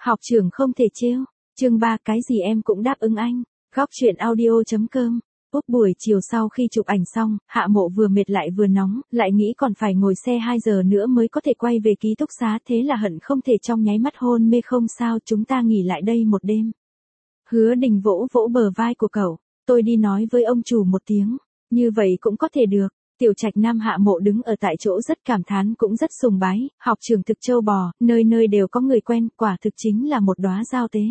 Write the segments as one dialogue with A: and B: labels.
A: Học trưởng không thể trêu. Chương 3 cái gì em cũng đáp ứng anh. Góc chuyện audio.com. Buổi chiều sau khi chụp ảnh xong, Hạ Mộ vừa mệt lại vừa nóng, lại nghĩ còn phải ngồi xe 2 giờ nữa mới có thể quay về ký túc xá, thế là hận không thể trong nháy mắt hôn mê. Không sao, chúng ta nghỉ lại đây một đêm. Hứa Đình vỗ vỗ bờ vai của cậu. Tôi đi nói với ông chủ một tiếng. Như vậy cũng có thể được. Tiểu Trạch Nam. Hạ Mộ đứng ở tại chỗ rất cảm thán cũng rất sùng bái, học trường thực châu bò, nơi nơi đều có người quen, quả thực chính là một đóa giao tế.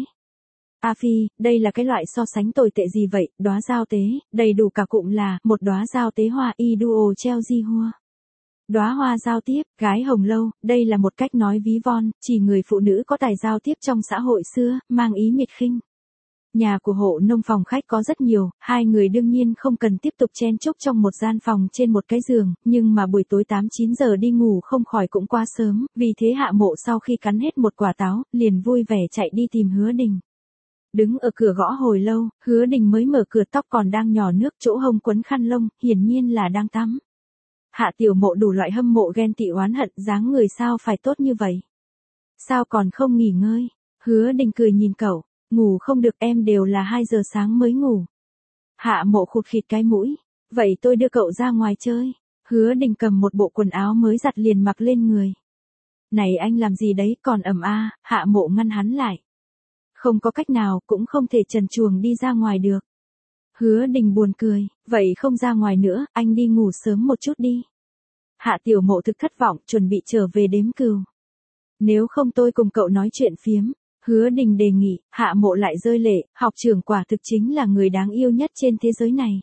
A: A Phi, đây là cái loại so sánh tồi tệ gì vậy, đóa giao tế, đầy đủ cả cụm là, một đóa giao tế hoa y duo treo di hoa. Đóa hoa giao tiếp, gái hồng lâu, đây là một cách nói ví von, chỉ người phụ nữ có tài giao tiếp trong xã hội xưa, mang ý miệt khinh. Nhà của hộ nông phòng khách có rất nhiều, hai người đương nhiên không cần tiếp tục chen chúc trong một gian phòng trên một cái giường, nhưng mà buổi tối 8-9 giờ đi ngủ không khỏi cũng quá sớm, vì thế Hạ Mộ sau khi cắn hết một quả táo, liền vui vẻ chạy đi tìm Hứa Đình. Đứng ở cửa gõ hồi lâu, Hứa Đình mới mở cửa, tóc còn đang nhỏ nước, chỗ hông quấn khăn lông, hiển nhiên là đang tắm. Hạ Tiểu Mộ đủ loại hâm mộ ghen tị oán hận, dáng người sao phải tốt như vậy? Sao còn không nghỉ ngơi? Hứa Đình cười nhìn cậu. Ngủ không được, em đều là 2 giờ sáng mới ngủ. Hạ Mộ khụt khịt cái mũi. Vậy tôi đưa cậu ra ngoài chơi. Hứa Đình cầm một bộ quần áo mới giặt liền mặc lên người. Này anh làm gì đấy, còn ẩm a? Hạ Mộ ngăn hắn lại. Không có cách nào, cũng không thể trần truồng đi ra ngoài được. Hứa Đình buồn cười. Vậy không ra ngoài nữa, anh đi ngủ sớm một chút đi. Hạ Tiểu Mộ thực thất vọng, chuẩn bị trở về đếm cừu. Nếu không tôi cùng cậu nói chuyện phiếm. Hứa Đình đề nghị. Hạ Mộ lại rơi lệ, học trưởng quả thực chính là người đáng yêu nhất trên thế giới này.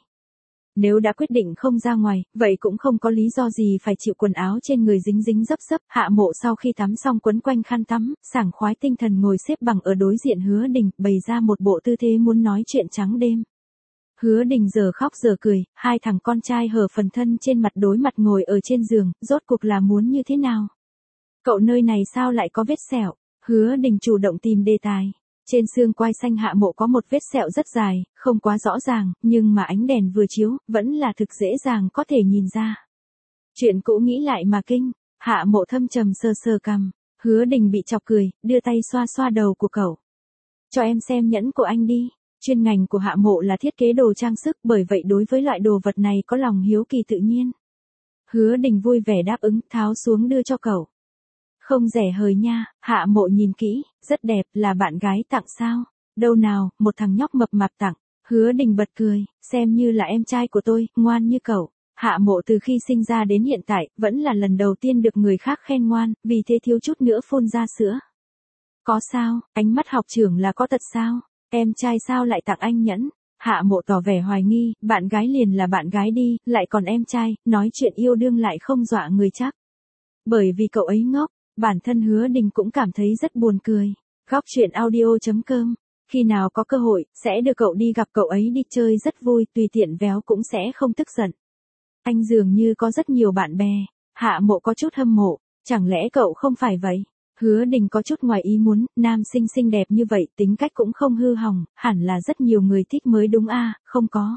A: Nếu đã quyết định không ra ngoài, vậy cũng không có lý do gì phải chịu quần áo trên người dính dính dấp dấp. Hạ Mộ sau khi tắm xong quấn quanh khăn tắm, sảng khoái tinh thần ngồi xếp bằng ở đối diện Hứa Đình, bày ra một bộ tư thế muốn nói chuyện trắng đêm. Hứa Đình giờ khóc giờ cười, hai thằng con trai hở phần thân trên mặt đối mặt ngồi ở trên giường, rốt cuộc là muốn như thế nào? Cậu nơi này sao lại có vết sẹo? Hứa Đình chủ động tìm đề tài. Trên xương quai xanh Hạ Mộ có một vết sẹo rất dài, không quá rõ ràng, nhưng mà ánh đèn vừa chiếu, vẫn là thực dễ dàng có thể nhìn ra. Chuyện cũ nghĩ lại mà kinh. Hạ Mộ thâm trầm sờ sờ cằm. Hứa Đình bị chọc cười, đưa tay xoa xoa đầu của cậu. Cho em xem nhẫn của anh đi. Chuyên ngành của Hạ Mộ là thiết kế đồ trang sức, bởi vậy đối với loại đồ vật này có lòng hiếu kỳ tự nhiên. Hứa Đình vui vẻ đáp ứng, tháo xuống đưa cho cậu. Không rẻ hời nha. Hạ Mộ nhìn kỹ, rất đẹp, là bạn gái tặng sao? Đâu nào, một thằng nhóc mập mạp tặng. Hứa Đình bật cười, xem như là em trai của tôi, ngoan như cậu. Hạ Mộ từ khi sinh ra đến hiện tại, vẫn là lần đầu tiên được người khác khen ngoan, vì thế thiếu chút nữa phun ra sữa. Có sao, ánh mắt học trưởng là có tật sao? Em trai sao lại tặng anh nhẫn? Hạ Mộ tỏ vẻ hoài nghi, bạn gái liền là bạn gái đi, lại còn em trai, nói chuyện yêu đương lại không dọa người chắc. Bởi vì cậu ấy ngốc. Bản thân Hứa Đình cũng cảm thấy rất buồn cười. Góc chuyện audio.com. Khi nào có cơ hội, sẽ đưa cậu đi gặp cậu ấy đi chơi rất vui, tùy tiện véo cũng sẽ không tức giận. Anh dường như có rất nhiều bạn bè. Hạ Mộ có chút hâm mộ. Chẳng lẽ cậu không phải vậy? Hứa Đình có chút ngoài ý muốn, nam sinh xinh đẹp như vậy, tính cách cũng không hư hỏng, hẳn là rất nhiều người thích mới đúng a? Không có.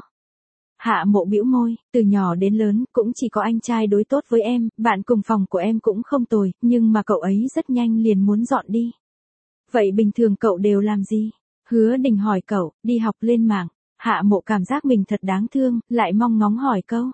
A: Hạ Mộ bĩu môi, từ nhỏ đến lớn, cũng chỉ có anh trai đối tốt với em, bạn cùng phòng của em cũng không tồi, nhưng mà cậu ấy rất nhanh liền muốn dọn đi. Vậy bình thường cậu đều làm gì? Hứa Đình hỏi cậu, đi học lên mạng. Hạ Mộ cảm giác mình thật đáng thương, lại mong ngóng hỏi câu.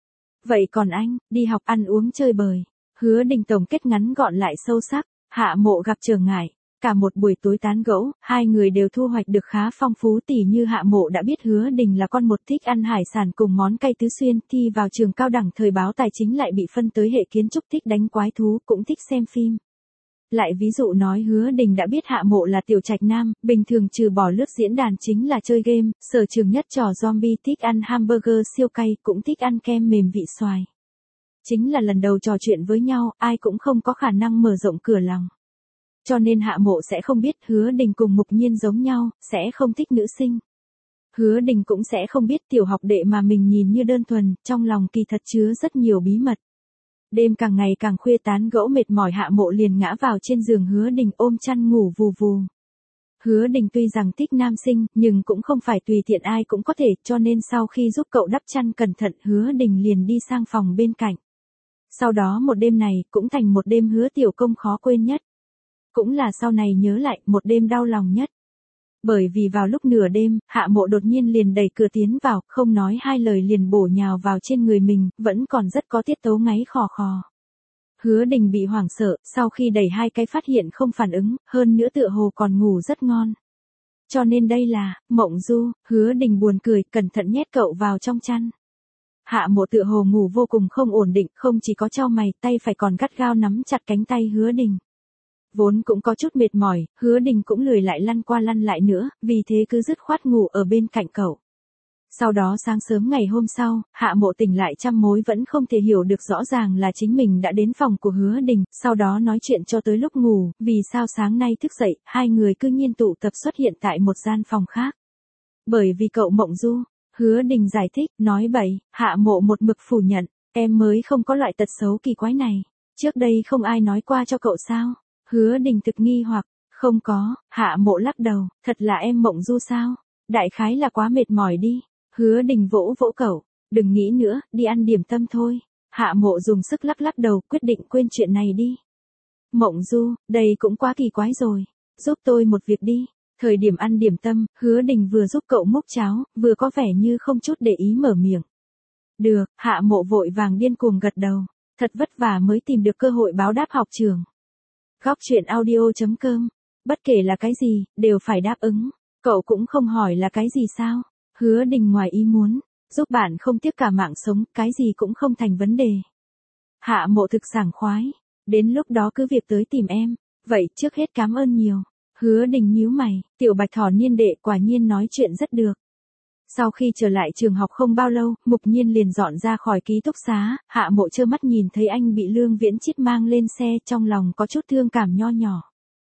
A: Vậy còn anh, đi học ăn uống chơi bời. Hứa Đình tổng kết ngắn gọn lại sâu sắc. Hạ Mộ gặp trở ngại. Cả một buổi tối tán gẫu, hai người đều thu hoạch được khá phong phú, tỉ như Hạ Mộ đã biết Hứa Đình là con một thích ăn hải sản cùng món cay tứ xuyên, thi vào trường cao đẳng thời báo tài chính lại bị phân tới hệ kiến trúc, thích đánh quái thú, cũng thích xem phim. Lại ví dụ nói Hứa Đình đã biết Hạ Mộ là Tiểu Trạch Nam, bình thường trừ bỏ lướt diễn đàn chính là chơi game, sở trường nhất trò zombie, thích ăn hamburger siêu cay, cũng thích ăn kem mềm vị xoài. Chính là lần đầu trò chuyện với nhau, ai cũng không có khả năng mở rộng cửa lòng. Cho nên Hạ Mộ sẽ không biết Hứa Đình cùng Mục Nhiên giống nhau, sẽ không thích nữ sinh. Hứa Đình cũng sẽ không biết tiểu học đệ mà mình nhìn như đơn thuần, trong lòng kỳ thật chứa rất nhiều bí mật. Đêm càng ngày càng khuya tán gẫu mệt mỏi, Hạ Mộ liền ngã vào trên giường Hứa Đình ôm chăn ngủ vù vù. Hứa Đình tuy rằng thích nam sinh, nhưng cũng không phải tùy tiện ai cũng có thể, cho nên sau khi giúp cậu đắp chăn cẩn thận, Hứa Đình liền đi sang phòng bên cạnh. Sau đó một đêm này cũng thành một đêm Hứa Tiểu Công khó quên nhất. cũng là sau này nhớ lại một đêm đau lòng nhất. Bởi vì vào lúc nửa đêm, Hạ Mộ đột nhiên liền đẩy cửa tiến vào, không nói hai lời liền bổ nhào vào trên người mình, vẫn còn rất có tiết tấu ngáy khò khò. Hứa Đình bị hoảng sợ, sau khi đẩy hai cái phát hiện không phản ứng, hơn nữa tựa hồ còn ngủ rất ngon. Cho nên đây là mộng du. Hứa Đình buồn cười, cẩn thận nhét cậu vào trong chăn. Hạ Mộ tựa hồ ngủ vô cùng không ổn định, không chỉ có chau mày, tay phải còn gắt gao nắm chặt cánh tay Hứa Đình. Vốn cũng có chút mệt mỏi, Hứa Đình cũng lười lại lăn qua lăn lại nữa, vì thế cứ dứt khoát ngủ ở bên cạnh cậu. Sau đó sáng sớm ngày hôm sau, Hạ Mộ tỉnh lại trăm mối vẫn không thể hiểu được rõ ràng là chính mình đã đến phòng của Hứa Đình, sau đó nói chuyện cho tới lúc ngủ, vì sao sáng nay thức dậy, hai người cư nhiên tụ tập xuất hiện tại một gian phòng khác. Bởi vì cậu mộng du. Hứa Đình giải thích, nói bậy. Hạ Mộ một mực phủ nhận, em mới không có loại tật xấu kỳ quái này. Trước đây không ai nói qua cho cậu sao? Hứa Đình thực nghi hoặc, không có. Hạ Mộ lắc đầu, thật là em mộng du sao? Đại khái là quá mệt mỏi đi. Hứa Đình vỗ vỗ cậu, đừng nghĩ nữa, đi ăn điểm tâm thôi. Hạ Mộ dùng sức lắc lắc đầu, quyết định quên chuyện này đi. Mộng du, đây cũng quá kỳ quái rồi. Giúp tôi một việc đi. Thời điểm ăn điểm tâm, Hứa Đình vừa giúp cậu múc cháo, vừa có vẻ như không chút để ý mở miệng. Được, Hạ Mộ vội vàng điên cuồng gật đầu. Thật vất vả mới tìm được cơ hội báo đáp học trường. Góc truyện audio.com. Bất kể là cái gì, đều phải đáp ứng. Cậu cũng không hỏi là cái gì sao? Hứa Đình ngoài ý muốn, giúp bạn không tiếc cả mạng sống, cái gì cũng không thành vấn đề. Hạ Mộ thực sảng khoái. Đến lúc đó cứ việc tới tìm em. Vậy trước hết cảm ơn nhiều. Hứa Đình nhíu mày, tiểu bạch thỏ niên đệ quả nhiên nói chuyện rất được. Sau khi trở lại trường học không bao lâu, Mục Nhiên liền dọn ra khỏi ký túc xá, Hạ Mộ trơ mắt nhìn thấy anh bị Lương Viễn Chít mang lên xe, trong lòng có chút thương cảm nho nhỏ.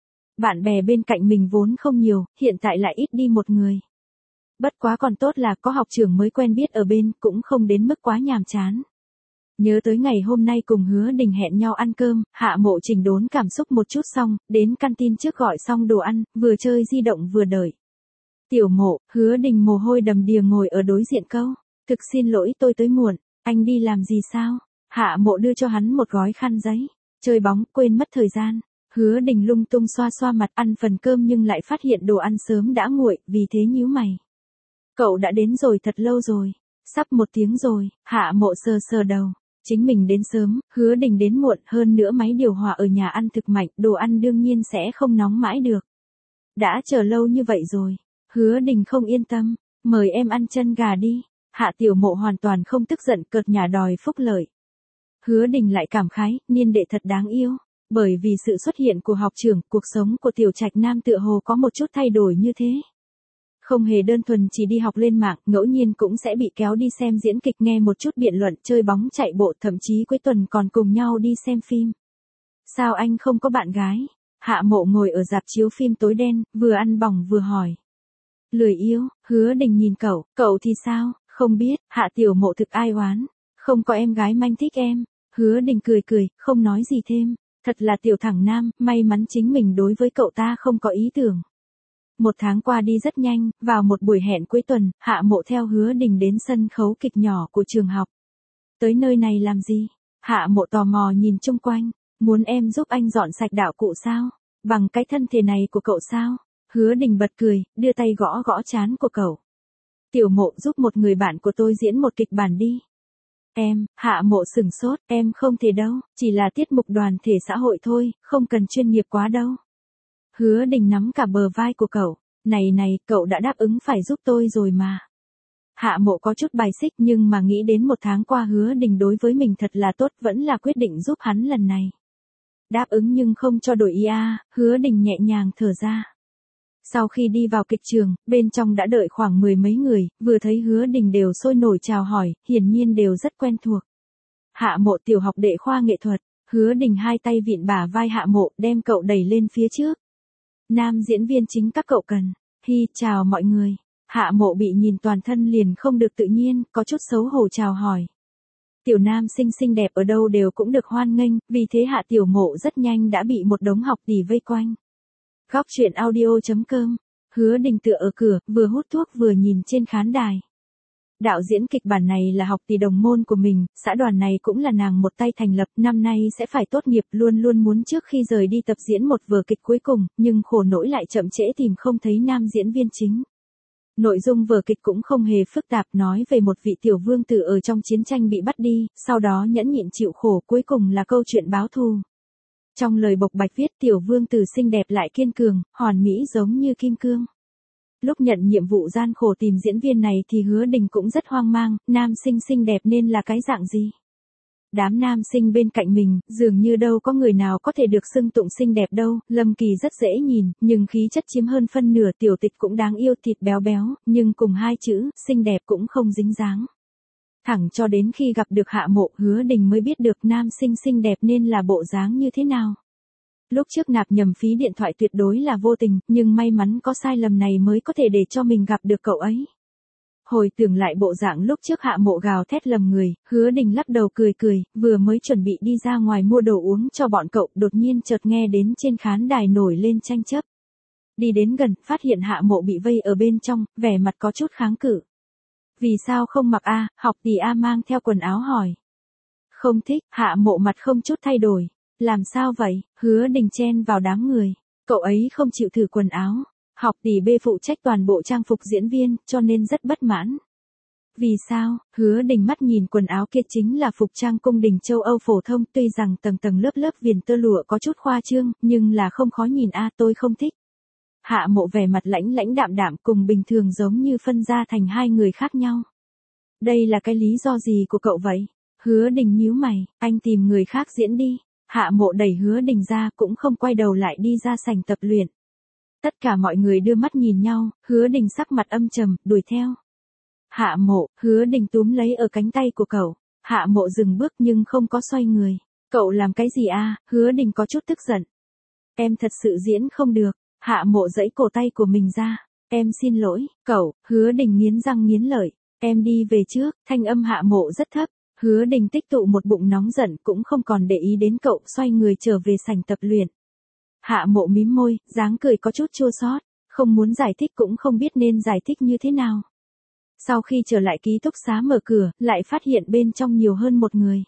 A: Bạn bè bên cạnh mình vốn không nhiều, hiện tại lại ít đi một người. Bất quá còn tốt là có học trưởng mới quen biết ở bên, cũng không đến mức quá nhàm chán. Nhớ tới ngày hôm nay cùng Hứa Đình hẹn nhau ăn cơm, Hạ Mộ chỉnh đốn cảm xúc một chút xong, đến canteen trước gọi xong đồ ăn, vừa chơi di động vừa đợi. Tiểu Mộ, Hứa Đình mồ hôi đầm đìa ngồi ở đối diện câu. Thực xin lỗi tôi tới muộn, anh đi làm gì sao? Hạ Mộ đưa cho hắn một gói khăn giấy. Chơi bóng, quên mất thời gian. Hứa Đình lung tung xoa xoa mặt ăn phần cơm nhưng lại phát hiện đồ ăn sớm đã nguội, vì thế nhíu mày. Cậu đã đến rồi thật lâu rồi. Sắp 1 tiếng rồi. Hạ Mộ sờ sờ đầu. Chính mình đến sớm, Hứa Đình đến muộn, hơn nữa máy điều hòa ở nhà ăn thực mạnh, đồ ăn đương nhiên sẽ không nóng mãi được. Đã chờ lâu như vậy rồi. Hứa Đình không yên tâm, mời em ăn chân gà đi. Hạ Tiểu Mộ hoàn toàn không tức giận, cợt nhả đòi phúc lợi. Hứa Đình lại cảm khái, niên đệ thật đáng yêu. Bởi vì sự xuất hiện của học trưởng, cuộc sống của Tiểu Trạch Nam tựa hồ có một chút thay đổi như thế. Không hề đơn thuần chỉ đi học lên mạng, ngẫu nhiên cũng sẽ bị kéo đi xem diễn kịch, nghe một chút biện luận, chơi bóng chạy bộ, thậm chí cuối tuần còn cùng nhau đi xem phim. Sao anh không có bạn gái? Hạ Mộ ngồi ở rạp chiếu phim tối đen, vừa ăn bỏng vừa hỏi. Lười yêu. Hứa Đình nhìn cậu thì sao? Không biết. Hạ Tiểu Mộ thực ai oán. Không có em gái manh thích em. Hứa Đình cười, không nói gì thêm. Thật là tiểu thẳng nam, may mắn chính mình đối với cậu ta không có ý tưởng. 1 tháng qua đi rất nhanh, vào một buổi hẹn cuối tuần, Hạ Mộ theo Hứa Đình đến sân khấu kịch nhỏ của trường học. Tới nơi này làm gì? Hạ Mộ tò mò nhìn chung quanh, muốn em giúp anh dọn sạch đạo cụ sao? Bằng cái thân thể này của cậu sao? Hứa Đình bật cười, đưa tay gõ gõ trán của cậu. Tiểu Mộ giúp một người bạn của tôi diễn một kịch bản đi. Em, Hạ Mộ sửng sốt, em không thể đâu, chỉ là tiết mục đoàn thể xã hội thôi, không cần chuyên nghiệp quá đâu. Hứa Đình nắm cả bờ vai của cậu, này, cậu đã đáp ứng phải giúp tôi rồi mà. Hạ Mộ có chút bài xích nhưng mà nghĩ đến 1 tháng qua Hứa Đình đối với mình thật là tốt, vẫn là quyết định giúp hắn lần này. Đáp ứng nhưng không cho đổi ý à, Hứa Đình nhẹ nhàng thở ra. Sau khi đi vào kịch trường, bên trong đã đợi khoảng 10 mấy người, vừa thấy Hứa Đình đều sôi nổi chào hỏi, hiển nhiên đều rất quen thuộc. Hạ Mộ tiểu học đệ khoa nghệ thuật, Hứa Đình hai tay vịn bả vai Hạ Mộ, đem cậu đẩy lên phía trước. Nam diễn viên chính các cậu cần. Hi, chào mọi người. Hạ Mộ bị nhìn toàn thân liền không được tự nhiên, có chút xấu hổ chào hỏi. Tiểu nam xinh đẹp ở đâu đều cũng được hoan nghênh, vì thế Hạ Tiểu Mộ rất nhanh đã bị một đống học tỷ vây quanh. Góc truyện audio.com. Hứa Đình tựa ở cửa, vừa hút thuốc vừa nhìn trên khán đài. Đạo diễn kịch bản này là học tỷ đồng môn của mình, xã đoàn này cũng là nàng một tay thành lập, năm nay sẽ phải tốt nghiệp, luôn luôn muốn trước khi rời đi tập diễn một vở kịch cuối cùng, nhưng khổ nỗi lại chậm trễ tìm không thấy nam diễn viên chính. Nội dung vở kịch cũng không hề phức tạp, nói về một vị tiểu vương tử ở trong chiến tranh bị bắt đi, sau đó nhẫn nhịn chịu khổ, cuối cùng là câu chuyện báo thù. Trong lời bộc bạch viết tiểu vương tử xinh đẹp lại kiên cường, hoàn mỹ giống như kim cương. Lúc nhận nhiệm vụ gian khổ tìm diễn viên này thì Hứa Đình cũng rất hoang mang, nam sinh xinh đẹp nên là cái dạng gì? Đám nam sinh bên cạnh mình, dường như đâu có người nào có thể được xưng tụng xinh đẹp đâu, Lâm Kỳ rất dễ nhìn, nhưng khí chất chiếm hơn phân nửa, Tiểu Tịch cũng đáng yêu, thịt béo béo, nhưng cùng hai chữ, xinh đẹp cũng không dính dáng. Thẳng cho đến khi gặp được Hạ Mộ, Hứa Đình mới biết được nam sinh xinh đẹp nên là bộ dáng như thế nào. Lúc trước nạp nhầm phí điện thoại tuyệt đối là vô tình, nhưng may mắn có sai lầm này mới có thể để cho mình gặp được cậu ấy. Hồi tưởng lại bộ dạng lúc trước Hạ Mộ gào thét lầm người, Hứa Đình lắc đầu cười cười, vừa mới chuẩn bị đi ra ngoài mua đồ uống cho bọn cậu, đột nhiên chợt nghe đến trên khán đài nổi lên tranh chấp. Đi đến gần, phát hiện Hạ Mộ bị vây ở bên trong, vẻ mặt có chút kháng cự. Vì sao không mặc a? Học tỷ A mang theo quần áo hỏi. Không thích, Hạ Mộ mặt không chút thay đổi. Làm sao vậy? Hứa Đình chen vào đám người. Cậu ấy không chịu thử quần áo. Học tỷ B phụ trách toàn bộ trang phục diễn viên, cho nên rất bất mãn. Vì sao? Hứa Đình mắt nhìn quần áo kia chính là phục trang cung đình châu Âu phổ thông, tuy rằng tầng tầng lớp lớp viền tơ lụa có chút khoa trương, nhưng là không khó nhìn a, tôi không thích. Hạ Mộ vẻ mặt lãnh lãnh đạm đạm, cùng bình thường giống như phân ra thành hai người khác nhau. Đây là cái lý do gì của cậu vậy? Hứa Đình nhíu mày, anh tìm người khác diễn đi. Hạ Mộ đẩy Hứa Đình ra, cũng không quay đầu lại đi ra sảnh tập luyện. Tất cả mọi người đưa mắt nhìn nhau, Hứa Đình sắc mặt âm trầm, đuổi theo. Hạ Mộ, Hứa Đình túm lấy ở cánh tay của cậu. Hạ Mộ dừng bước nhưng không có xoay người. Cậu làm cái gì a? Hứa Đình có chút tức giận. Em thật sự diễn không được. Hạ Mộ giãy cổ tay của mình ra. Em xin lỗi, cậu. Hứa Đình nghiến răng nghiến lợi. Em đi về trước. Thanh âm Hạ Mộ rất thấp. Hứa Đình tích tụ một bụng nóng giận, cũng không còn để ý đến cậu, xoay người trở về sảnh tập luyện. Hạ Mộ mím môi, dáng cười có chút chua xót, không muốn giải thích cũng không biết nên giải thích như thế nào. Sau khi trở lại ký túc xá mở cửa, lại phát hiện bên trong nhiều hơn một người.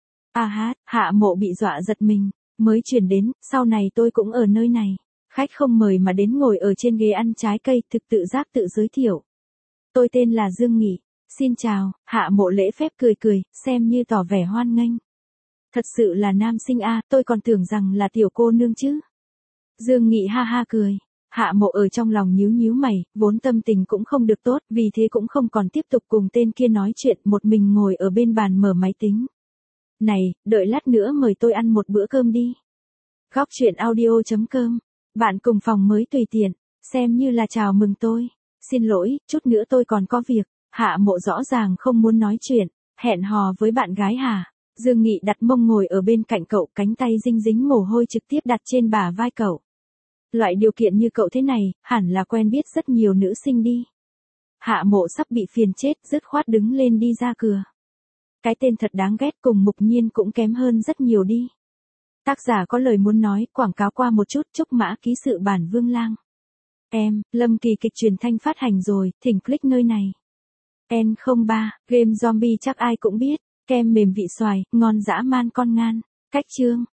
A: Hạ Mộ bị dọa giật mình, mới chuyển đến, sau này tôi cũng ở nơi này. Khách không mời mà đến ngồi ở trên ghế ăn trái cây, thực tự giác tự giới thiệu. Tôi tên là Dương Nghị. Xin chào. Hạ Mộ lễ phép cười cười, xem như tỏ vẻ hoan nghênh. Thật sự là nam sinh a, tôi còn tưởng rằng là tiểu cô nương chứ. Dương Nghị ha ha cười. Hạ Mộ ở trong lòng nhíu nhíu mày, vốn tâm tình cũng không được tốt, vì thế cũng không còn tiếp tục cùng tên kia nói chuyện, một mình ngồi ở bên bàn mở máy tính. Này, đợi lát nữa mời tôi ăn một bữa cơm đi. Góc truyện audio.com. Bạn cùng phòng mới tùy tiện, xem như là chào mừng tôi. Xin lỗi, chút nữa tôi còn có việc. Hạ Mộ rõ ràng không muốn nói chuyện, hẹn hò với bạn gái hả? Dương Nghị đặt mông ngồi ở bên cạnh cậu, cánh tay dinh dính mồ hôi trực tiếp đặt trên bả vai cậu. Loại điều kiện như cậu thế này, hẳn là quen biết rất nhiều nữ sinh đi. Hạ Mộ sắp bị phiền chết, dứt khoát đứng lên đi ra cửa. Cái tên thật đáng ghét, cùng Mục Nhiên cũng kém hơn rất nhiều đi. Tác giả có lời muốn nói, quảng cáo qua một chút, chúc mã ký sự bản Vương Lang. Em, Lâm Kỳ kịch truyền thanh phát hành rồi, thỉnh click nơi này. N03, game zombie chắc ai cũng biết, kem mềm vị xoài, ngon dã man con ngan. Cách chương.